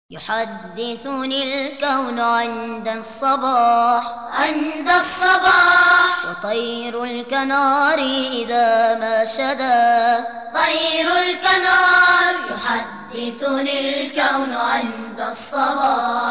يحدثني الكون عند الصباح وطير الكنار إذا ما شدا. طير الكنار يحدثني الكون عند الصباح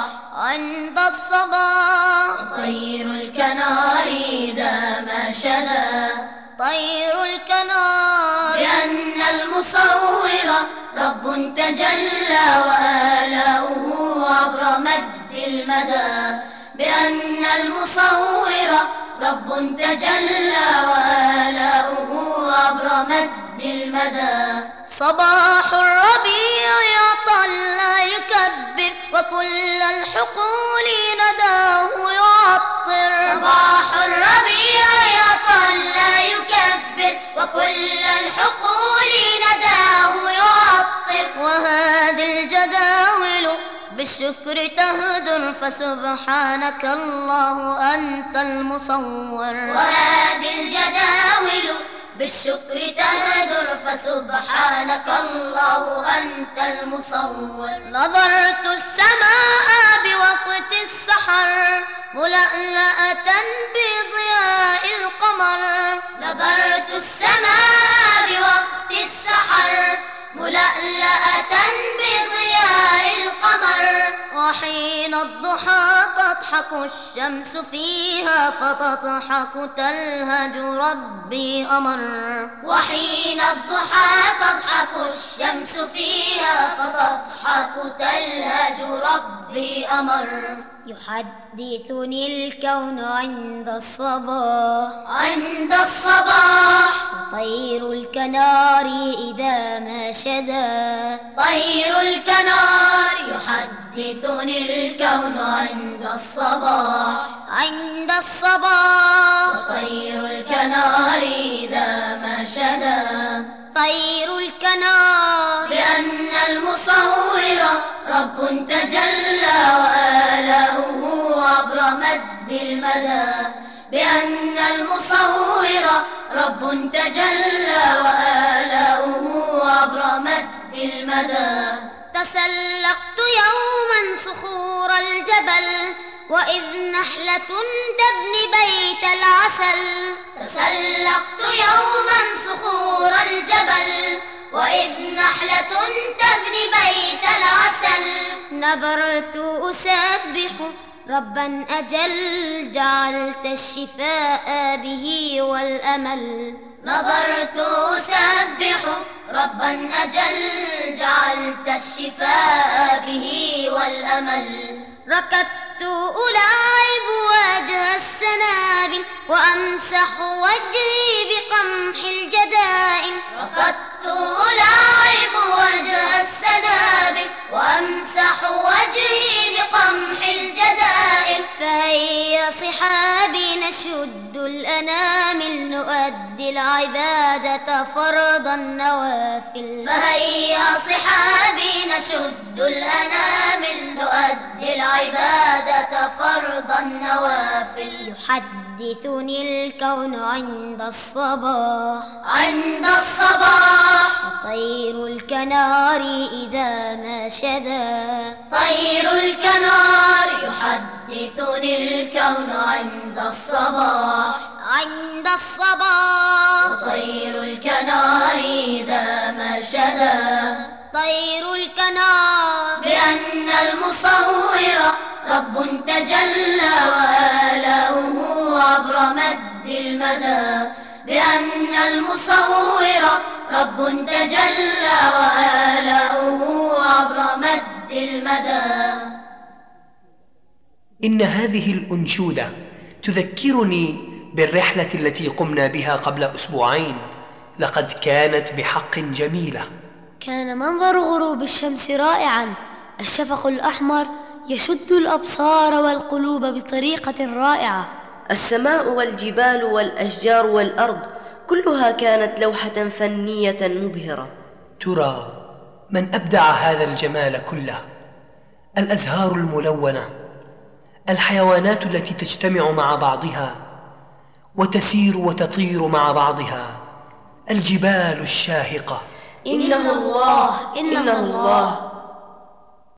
وطير الكنار إذا ما شدا. طير الكنار بأن المصور رب تجلى وآلاؤه عبر مد المدى. بأن المصور رب تجلى وآلاؤه عبر مد المدى. صباح الربيع يعطل لا يكبر وكل الحقول نداه يعطر. صباح الربيع يعطل لا يكبر وكل الحقول نداه يعطر. وهذه الجداول بالشكر تهدر فسبحانك الله أنت المصور. وهذه الجداول بالشكر تهدر فسبحانك الله أنت المصور. نظرت السماء بوقت السحر ملألأة بضياء القمر. نظرت السماء بوقت السحر ملألأة بضياء القمر. وحين الضحى تضحك الشمس فيها فتضحك تلهج ربي أمر. وحين الضحى تضحك الشمس فيها فتضحك تلهج ربي أمر. يحدثني الكون عند الصباح وطير الكنار إذا ما شدا. طير الكنار يحدثني الكون عند الصباح وطير الكنار إذا ما شدا. طير الكنار بأن المصور رب تجلى وآلاؤه عبر مد المدى. بأن المصور رب تجلى وآلاؤه عبر مد المدى. تسلقت يوما صخور الجبل وإذ نحلة تبني بيت العسل. تسلقت يوما صخور الجبل وإذ نحلة تبني بيت العسل. نظرت أسبح ربا أجل جعلت الشفاء به والأمل. نظرت أسبح ربا أجل جعلت الشفاء به والأمل. ركضت ألاعب وجه السنابل وأمسح وجهي بقمح الجدائن. ركضت ألاعب وجه السنابل وأمسح وجهي بقمح الجدائن. فهيا صحابي نشد الأنامل نؤدي العبادة فرض النوافل. فهيا صحابي نشد الأنامل نؤدي العبادة فرض النوافل. يحدثني الكون عند الصباح وطير الكنار إذا ما شدا. طير الكنار يحدثني الكون عند الصباح وطير الكنار إذا ما شدا. طير الكنار بأن المصور رب تجلى وآلاؤه عبر مد المدى. بأن المصور رب تجلى وآلاؤه عبر مد المدى. إن هذه الأنشودة تذكرني بالرحلة التي قمنا بها قبل أسبوعين. لقد كانت بحق جميلة. كان منظر غروب الشمس رائعا. الشفق الأحمر يشد الأبصار والقلوب بطريقة رائعة. السماء والجبال والأشجار والأرض كلها كانت لوحة فنية مبهرة. ترى من أبدع هذا الجمال كله؟ الأزهار الملونة، الحيوانات التي تجتمع مع بعضها وتسير وتطير مع بعضها، الجبال الشاهقة. إنه الله